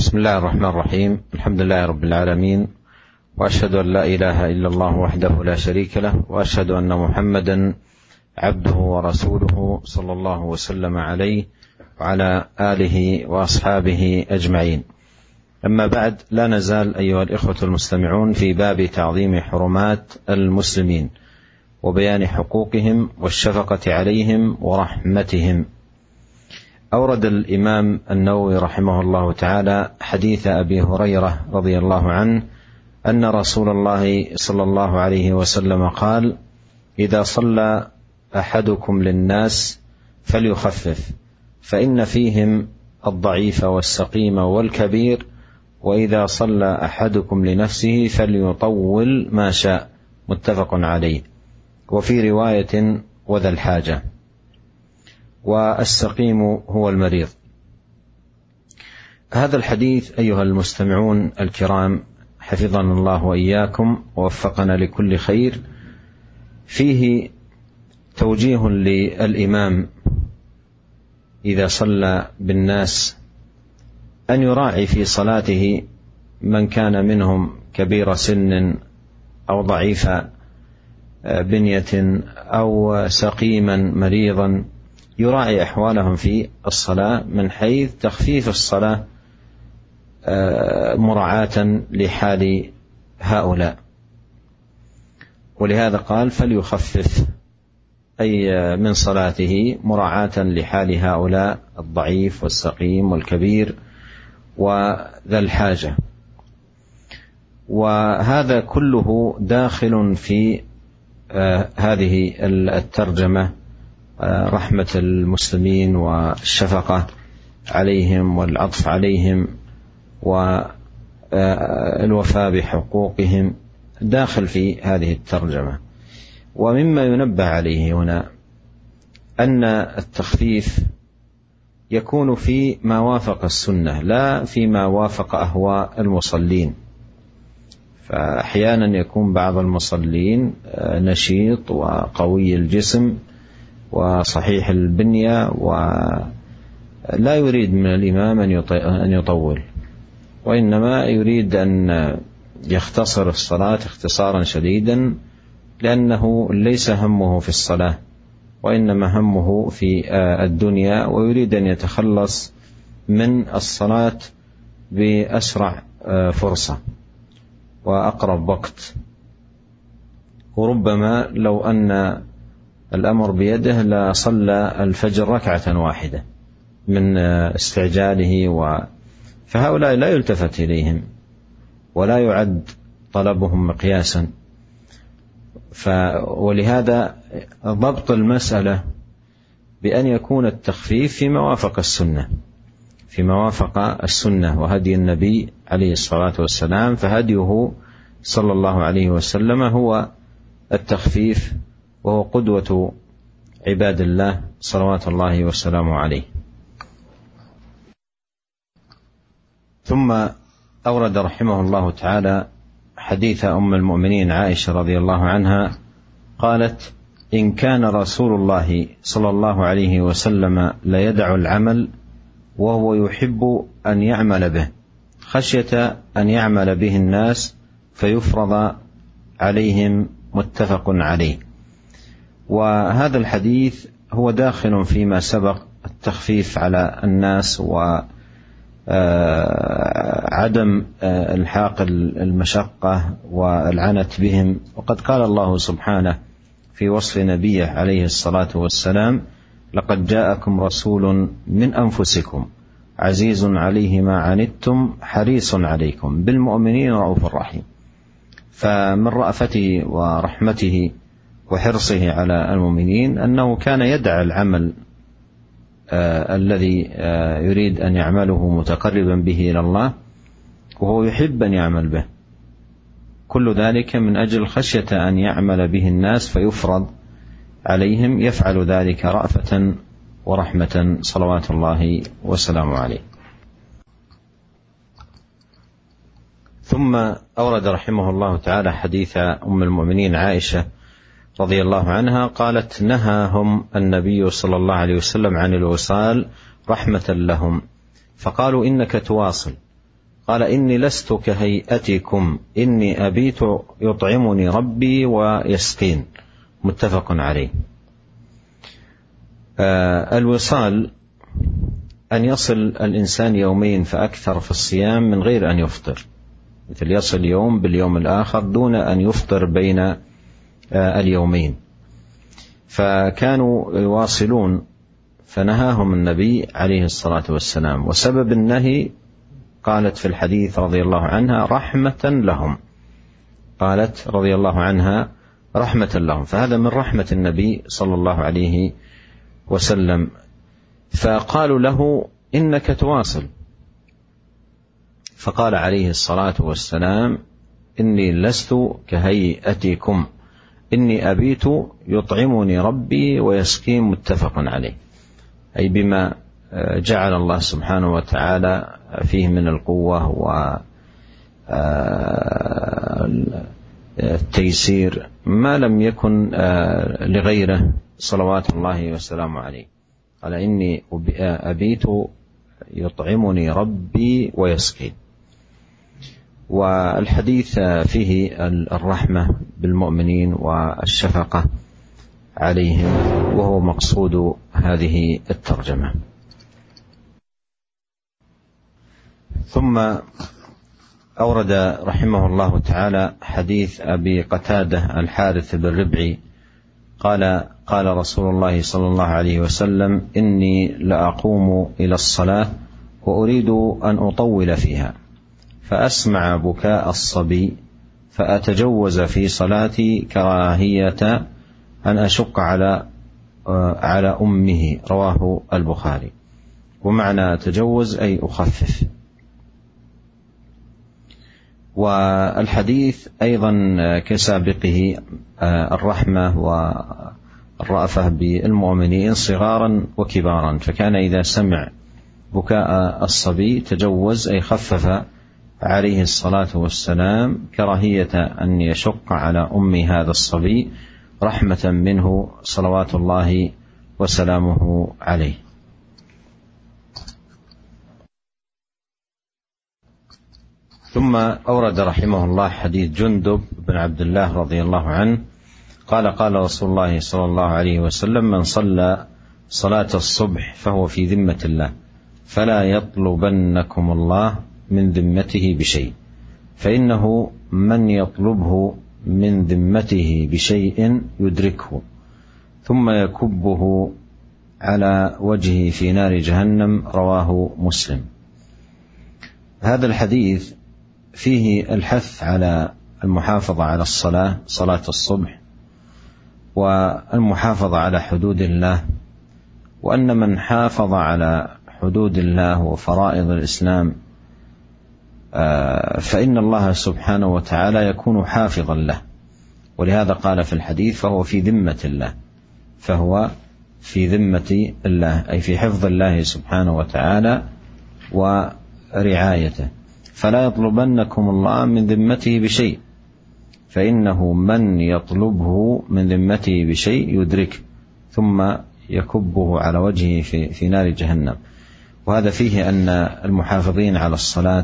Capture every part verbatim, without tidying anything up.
بسم الله الرحمن الرحيم. الحمد لله رب العالمين، وأشهد أن لا إله إلا الله وحده لا شريك له، وأشهد أن محمدا عبده ورسوله صلى الله وسلم عليه وعلى آله وأصحابه أجمعين. أما بعد، لا نزال أيها الإخوة المستمعون في باب تعظيم حرمات المسلمين وبيان حقوقهم والشفقة عليهم ورحمتهم. أورد الإمام النووي رحمه الله تعالى حديث أبي هريرة رضي الله عنه أن رسول الله صلى الله عليه وسلم قال: إذا صلى أحدكم للناس فليخفف، فإن فيهم الضعيف والسقيم والكبير، وإذا صلى أحدكم لنفسه فليطول ما شاء. متفق عليه. وفي رواية: وذا الحاجة. والسقيم هو المريض. هذا الحديث أيها المستمعون الكرام حفظنا الله وإياكم ووفقنا لكل خير، فيه توجيه للإمام إذا صلى بالناس أن يراعي في صلاته من كان منهم كبير سن أو ضعيف بنية أو سقيما مريضا، يراعي أحوالهم في الصلاة من حيث تخفيف الصلاة مراعاة لحال هؤلاء. ولهذا قال: فليخفف، أي من صلاته مراعاة لحال هؤلاء الضعيف والسقيم والكبير وذا الحاجة. وهذا كله داخل في هذه الترجمة، رحمة المسلمين والشفقة عليهم والعطف عليهم والوفاء بحقوقهم، داخل في هذه الترجمة. ومما ينبه عليه هنا أن التخفيف يكون في ما وافق السنة، لا فيما وافق أهواء المصلين. فأحيانا يكون بعض المصلين نشيط وقوي الجسم وصحيح البنية ولا يريد من الإمام أن يطول، وإنما يريد أن يختصر الصلاة اختصارا شديدا، لأنه ليس همه في الصلاة وإنما همه في الدنيا، ويريد أن يتخلص من الصلاة بأسرع فرصة وأقرب وقت. وربما لو أن الأمر بيده لا صلى الفجر ركعة واحدة من استعجاله و... فهؤلاء لا يلتفت إليهم ولا يعد طلبهم مقياسا. ف... ولهذا ضبط المسألة بأن يكون التخفيف فيما وافق السنة، فيما وافق السنة وهدي النبي عليه الصلاة والسلام. فهديه صلى الله عليه وسلم هو التخفيف، وهو قدوة عباد الله صلوات الله وسلامه عليه. ثم أورد رحمه الله تعالى حديث أم المؤمنين عائشة رضي الله عنها قالت: إن كان رسول الله صلى الله عليه وسلم ليدع العمل وهو يحب أن يعمل به خشية أن يعمل به الناس فيفرض عليهم. متفق عليه. وهذا الحديث هو داخل فيما سبق التخفيف على الناس وعدم الحاق المشقة والعنت بهم. وقد قال الله سبحانه في وصف نبيه عليه الصلاة والسلام: لقد جاءكم رسول من أنفسكم عزيز عليه ما عنتم حريص عليكم بالمؤمنين رؤوف رحيم. فمن رأفته ورحمته وحرصه على المؤمنين أنه كان يدع العمل آه الذي آه يريد أن يعمله متقربا به إلى الله، وهو يحب أن يعمل به، كل ذلك من أجل خشية أن يعمل به الناس فيفرض عليهم. يفعل ذلك رأفة ورحمة صلوات الله وسلامه عليه. ثم أورد رحمه الله تعالى حديث أم المؤمنين عائشة رضي الله عنها قالت: نهاهم النبي صلى الله عليه وسلم عن الوصال رحمة لهم، فقالوا: إنك تواصل، قال: إني لست كهيئتكم، إني أبيت يطعمني ربي ويسقين. متفق عليه. آه الوصال أن يصل الإنسان يومين فأكثر في الصيام من غير أن يفطر، مثل يصل يوم باليوم الآخر دون أن يفطر بين آه اليومين، فكانوا يواصلون، فنهاهم النبي عليه الصلاة والسلام. وسبب النهي قالت في الحديث رضي الله عنها: رحمة لهم. قالت رضي الله عنها: رحمة لهم. فهذا من رحمة النبي صلى الله عليه وسلم. فقالوا له: إنك تواصل. فقال عليه الصلاة والسلام: إني لست كهيئتكم، إني أبيت يطعمني ربي ويسقين. متفق عليه، أي بما جعل الله سبحانه وتعالى فيه من القوة والتيسير ما لم يكن لغيره صلوات الله وسلامه عليه. قال: إني أبيت يطعمني ربي ويسقين. والحديث فيه الرحمة بالمؤمنين والشفقة عليهم، وهو مقصود هذه الترجمة. ثم أورد رحمه الله تعالى حديث أبي قتادة الحارث بن ربعي قال: قال رسول الله صلى الله عليه وسلم: إني لأقوم إلى الصلاة وأريد أن أطول فيها، فأسمع بكاء الصبي فأتجوز في صلاتي كراهية أن أشق على على أمه. رواه البخاري. ومعنى أتجوز أي أخفف. والحديث أيضا كسابقه الرحمة والرأفة بالمؤمنين صغارا وكبارا، فكان إذا سمع بكاء الصبي تجوز أي خفف عليه الصلاة والسلام كراهية أن يشق على أم هذا الصبي، رحمة منه صلوات الله وسلامه عليه. ثم أورد رحمه الله حديث جندب بن عبد الله رضي الله عنه قال: قال رسول الله صلى الله عليه وسلم: من صلى صلاة الصبح فهو في ذمة الله، فلا يطلبنكم الله من ذمته بشيء، فإنه من يطلبه من ذمته بشيء يدركه ثم يكبه على وجهه في نار جهنم. رواه مسلم. هذا الحديث فيه الحث على المحافظة على الصلاة، صلاة الصبح، والمحافظة على حدود الله، وأن من حافظ على حدود الله وفرائض الإسلام فإن الله سبحانه وتعالى يكون حافظا له. ولهذا قال في الحديث: فهو في ذمة الله، فهو في ذمة الله، أي في حفظ الله سبحانه وتعالى ورعايته. فلا يطلبنكم الله من ذمته بشيء، فإنه من يطلبه من ذمته بشيء يدرك ثم يكبه على وجهه في, في نار جهنم. وهذا فيه أن المحافظين على الصلاة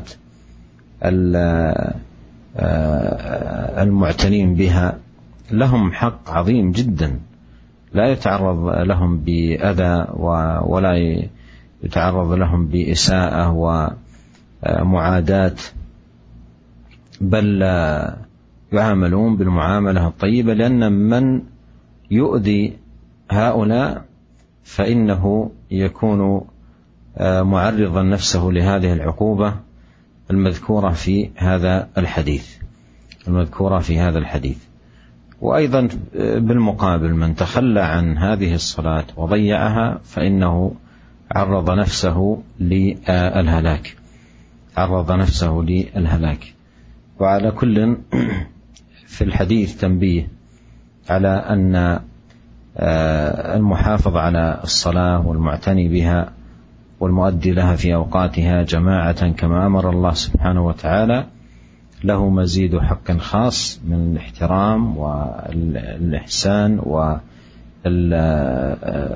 المعتنين بها لهم حق عظيم جدا، لا يتعرض لهم بأذى ولا يتعرض لهم بإساءة ومعاداة، بل يعاملون بالمعاملة الطيبة، لأن من يؤذي هؤلاء فإنه يكون معرضا نفسه لهذه العقوبة المذكورة في هذا الحديث المذكورة في هذا الحديث. وأيضا بالمقابل من تخلى عن هذه الصلاة وضيعها فإنه عرض نفسه للهلاك عرض نفسه للهلاك. وعلى كل في الحديث تنبيه على أن المحافظ على الصلاة والمعتني بها والمؤدي لها في أوقاتها جماعة كما أمر الله سبحانه وتعالى له مزيد حق خاص من الاحترام والإحسان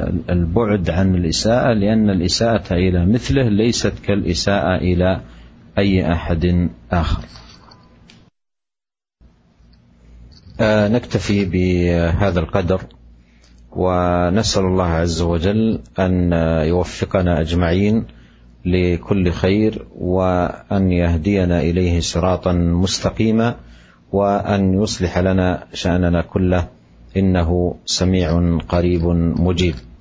والبعد عن الإساءة، لأن الإساءة إلى مثله ليست كالإساءة إلى أي أحد آخر. آه نكتفي بهذا القدر، ونسأل الله عز وجل أن يوفقنا أجمعين لكل خير، وأن يهدينا إليه صراطا مستقيما، وأن يصلح لنا شأننا كله، إنه سميع قريب مجيب.